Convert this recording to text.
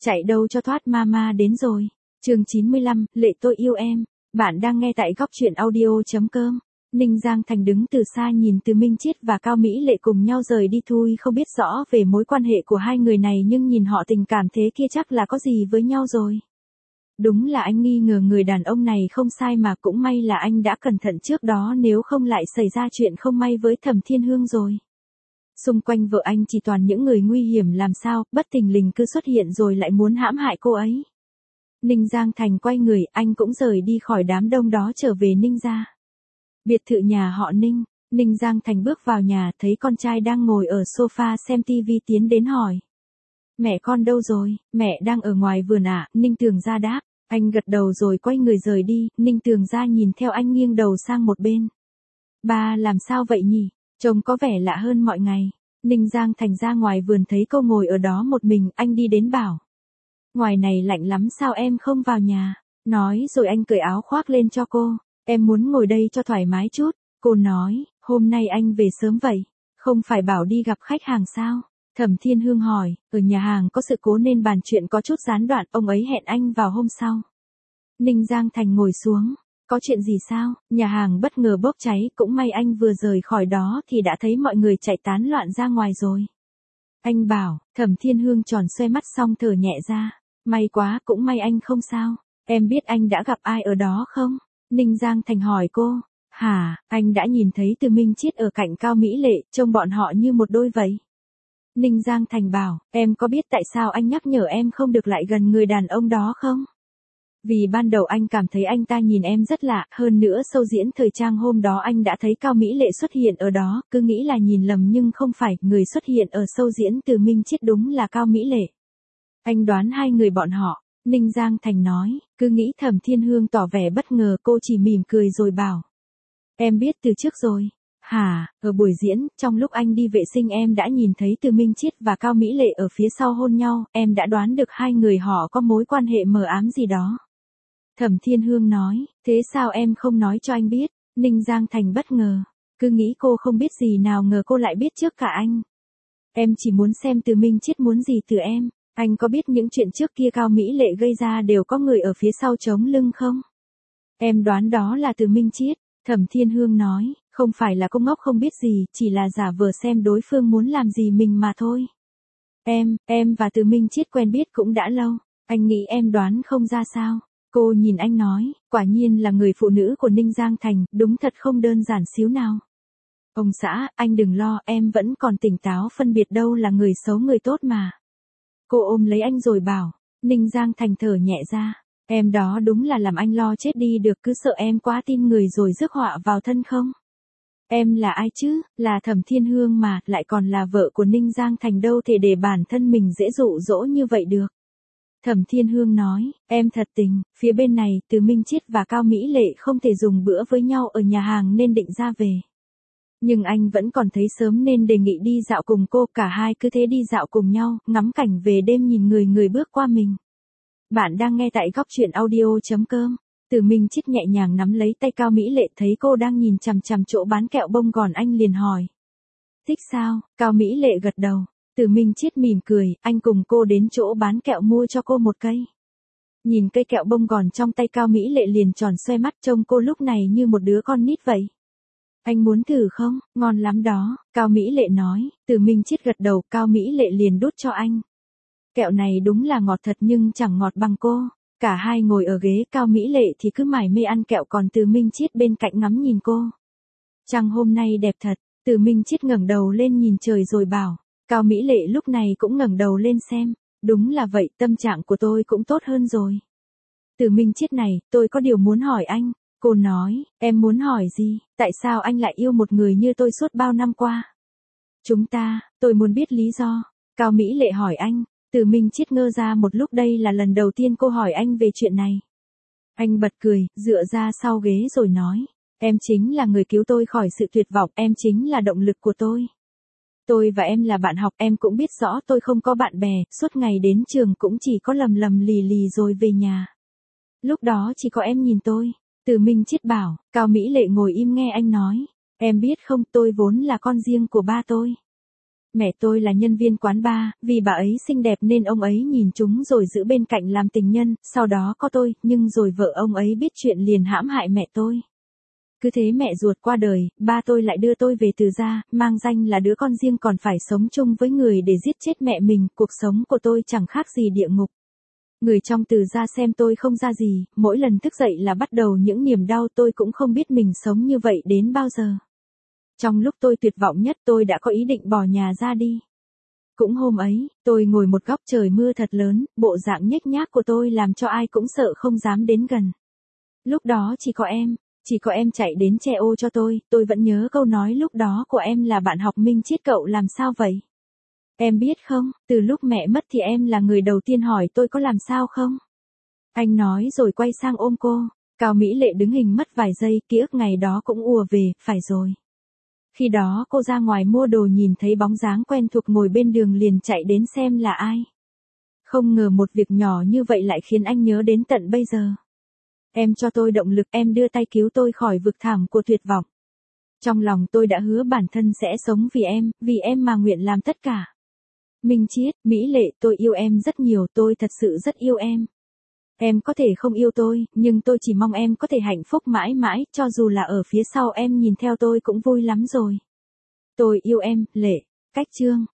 Chạy đâu cho thoát, mama đến rồi. Chương 95, Lệ tôi yêu em. Bạn đang nghe tại góc truyện audio.com. Ninh Giang Thành đứng từ xa nhìn Từ Minh Chiết và Cao Mỹ Lệ cùng nhau rời đi thôi, không biết rõ về mối quan hệ của hai người này nhưng nhìn họ tình cảm thế kia chắc là có gì với nhau rồi. Đúng là anh nghi ngờ người đàn ông này không sai mà cũng may là anh đã cẩn thận trước đó, nếu không lại xảy ra chuyện không may với Thẩm Thiên Hương rồi. Xung quanh vợ anh chỉ toàn những người nguy hiểm, làm sao bất thình lình cứ xuất hiện rồi lại muốn hãm hại cô ấy. Ninh Giang Thành quay người, anh cũng rời đi khỏi đám đông đó trở về Ninh gia. Biệt thự nhà họ Ninh. Ninh Giang Thành bước vào nhà thấy con trai đang ngồi ở sofa xem tivi, tiến đến hỏi. Mẹ con đâu rồi? Mẹ đang ở ngoài vườn ạ, Ninh Tường Gia đáp. Anh gật đầu rồi quay người rời đi, Ninh Tường Gia nhìn theo anh nghiêng đầu sang một bên. Ba làm sao vậy nhỉ? Trông có vẻ lạ hơn mọi ngày. Ninh Giang Thành ra ngoài vườn thấy cô ngồi ở đó một mình, anh đi đến bảo. Ngoài này lạnh lắm sao em không vào nhà? Nói rồi anh cởi áo khoác lên cho cô. Em muốn ngồi đây cho thoải mái chút. Cô nói, hôm nay anh về sớm vậy. Không phải bảo đi gặp khách hàng sao? Thẩm Thiên Hương hỏi, ở nhà hàng có sự cố nên bàn chuyện có chút gián đoạn, ông ấy hẹn anh vào hôm sau. Ninh Giang Thành ngồi xuống. Có chuyện gì sao? Nhà hàng bất ngờ bốc cháy, cũng may anh vừa rời khỏi đó thì đã thấy mọi người chạy tán loạn ra ngoài rồi. Anh bảo, Thẩm Thiên Hương tròn xoe mắt xong thở nhẹ ra. May quá, cũng may anh không sao. Em biết anh đã gặp ai ở đó không? Ninh Giang Thành hỏi cô. Hả, anh đã nhìn thấy Từ Minh Chiết ở cạnh Cao Mỹ Lệ, trông bọn họ như một đôi vậy. Ninh Giang Thành bảo, em có biết tại sao anh nhắc nhở em không được lại gần người đàn ông đó không? Vì ban đầu anh cảm thấy anh ta nhìn em rất lạ, hơn nữa show diễn thời trang hôm đó anh đã thấy Cao Mỹ Lệ xuất hiện ở đó, cứ nghĩ là nhìn lầm nhưng không phải, người xuất hiện ở show diễn Từ Minh Chiết đúng là Cao Mỹ Lệ. Anh đoán hai người bọn họ, Ninh Giang Thành nói, cứ nghĩ Thẩm Thiên Hương tỏ vẻ bất ngờ, cô chỉ mỉm cười rồi bảo. Em biết từ trước rồi. Hả, ở buổi diễn, trong lúc anh đi vệ sinh em đã nhìn thấy Từ Minh Chiết và Cao Mỹ Lệ ở phía sau hôn nhau, em đã đoán được hai người họ có mối quan hệ mờ ám gì đó. Thẩm Thiên Hương nói, thế sao em không nói cho anh biết? Ninh Giang Thành bất ngờ, cứ nghĩ cô không biết gì, nào ngờ cô lại biết trước cả anh. Em chỉ muốn xem Từ Minh Chiết muốn gì từ em. Anh có biết những chuyện trước kia Cao Mỹ Lệ gây ra đều có người ở phía sau chống lưng không? Em đoán đó là Từ Minh Chiết. Thẩm Thiên Hương nói, không phải là cô ngốc không biết gì, chỉ là giả vờ xem đối phương muốn làm gì mình mà thôi. Em và Từ Minh Chiết quen biết cũng đã lâu, anh nghĩ em đoán không ra sao? Cô nhìn anh nói, quả nhiên là người phụ nữ của Ninh Giang Thành, đúng thật không đơn giản xíu nào. Ông xã, anh đừng lo, em vẫn còn tỉnh táo phân biệt đâu là người xấu người tốt mà. Cô ôm lấy anh rồi bảo, Ninh Giang Thành thở nhẹ ra. Em đó đúng là làm anh lo chết đi được, cứ sợ em quá tin người rồi rước họa vào thân không? Em là ai chứ, là Thẩm Thiên Hương mà, lại còn là vợ của Ninh Giang Thành, đâu thể để bản thân mình dễ dụ dỗ như vậy được. Thẩm Thiên Hương nói, em thật tình, phía bên này, Từ Minh Chiết và Cao Mỹ Lệ không thể dùng bữa với nhau ở nhà hàng nên định ra về. Nhưng anh vẫn còn thấy sớm nên đề nghị đi dạo cùng cô, cả hai cứ thế đi dạo cùng nhau, ngắm cảnh về đêm, nhìn người người bước qua mình. Bạn đang nghe tại góc truyện audio.com. Từ Minh Chiết nhẹ nhàng nắm lấy tay Cao Mỹ Lệ, thấy cô đang nhìn chằm chằm chỗ bán kẹo bông gòn anh liền hỏi. Thích sao? Cao Mỹ Lệ gật đầu. Từ Minh Chiết mỉm cười, anh cùng cô đến chỗ bán kẹo mua cho cô một cây. Nhìn cây kẹo bông gòn trong tay Cao Mỹ Lệ liền tròn xoe mắt, trông cô lúc này như một đứa con nít vậy. Anh muốn thử không? Ngon lắm đó, Cao Mỹ Lệ nói. Từ Minh Chiết gật đầu, Cao Mỹ Lệ liền đút cho anh. Kẹo này đúng là ngọt thật nhưng chẳng ngọt bằng cô. Cả hai ngồi ở ghế, Cao Mỹ Lệ thì cứ mải mê ăn kẹo, còn Từ Minh Chiết bên cạnh ngắm nhìn cô. Trăng hôm nay đẹp thật. Từ Minh Chiết ngẩng đầu lên nhìn trời rồi bảo. Cao Mỹ Lệ lúc này cũng ngẩng đầu lên xem. Đúng là vậy, tâm trạng của tôi cũng tốt hơn rồi. Từ Minh Chiết này, tôi có điều muốn hỏi anh. Cô nói, em muốn hỏi gì? Tại sao anh lại yêu một người như tôi suốt bao năm qua? Tôi muốn biết lý do. Cao Mỹ Lệ hỏi anh. Từ Minh Chiết ngơ ra một lúc, đây là lần đầu tiên cô hỏi anh về chuyện này. Anh bật cười, dựa ra sau ghế rồi nói. Em chính là người cứu tôi khỏi sự tuyệt vọng, em chính là động lực của tôi. Tôi và em là bạn học, em cũng biết rõ tôi không có bạn bè, suốt ngày đến trường cũng chỉ có lầm lầm lì lì rồi về nhà. Lúc đó chỉ có em nhìn tôi. Từ Minh Chiết bảo, Cao Mỹ Lệ ngồi im nghe anh nói. Em biết không, tôi vốn là con riêng của ba tôi. Mẹ tôi là nhân viên quán bar, vì bà ấy xinh đẹp nên ông ấy nhìn chúng rồi giữ bên cạnh làm tình nhân, sau đó có tôi, nhưng rồi vợ ông ấy biết chuyện liền hãm hại mẹ tôi. Cứ thế mẹ ruột qua đời, ba tôi lại đưa tôi về Từ gia, mang danh là đứa con riêng còn phải sống chung với người để giết chết mẹ mình, cuộc sống của tôi chẳng khác gì địa ngục. Người trong Từ gia xem tôi không ra gì, mỗi lần thức dậy là bắt đầu những niềm đau, tôi cũng không biết mình sống như vậy đến bao giờ. Trong lúc tôi tuyệt vọng nhất tôi đã có ý định bỏ nhà ra đi. Cũng hôm ấy, tôi ngồi một góc trời mưa thật lớn, bộ dạng nhếch nhác của tôi làm cho ai cũng sợ không dám đến gần. Lúc đó chỉ có em chạy đến che ô cho tôi vẫn nhớ câu nói lúc đó của em là bạn học Minh Chiết cậu làm sao vậy? Em biết không, từ lúc mẹ mất thì em là người đầu tiên hỏi tôi có làm sao không? Anh nói rồi quay sang ôm cô, Cao Mỹ Lệ đứng hình mất vài giây, ký ức ngày đó cũng ùa về, phải rồi. Khi đó cô ra ngoài mua đồ nhìn thấy bóng dáng quen thuộc ngồi bên đường liền chạy đến xem là ai. Không ngờ một việc nhỏ như vậy lại khiến anh nhớ đến tận bây giờ. Em cho tôi động lực, em đưa tay cứu tôi khỏi vực thẳm của tuyệt vọng. Trong lòng tôi đã hứa bản thân sẽ sống vì em mà nguyện làm tất cả. Minh Chiết, Mỹ Lệ, tôi yêu em rất nhiều, tôi thật sự rất yêu em. Em có thể không yêu tôi, nhưng tôi chỉ mong em có thể hạnh phúc mãi mãi, cho dù là ở phía sau em nhìn theo tôi cũng vui lắm rồi. Tôi yêu em, Lệ. Cách chương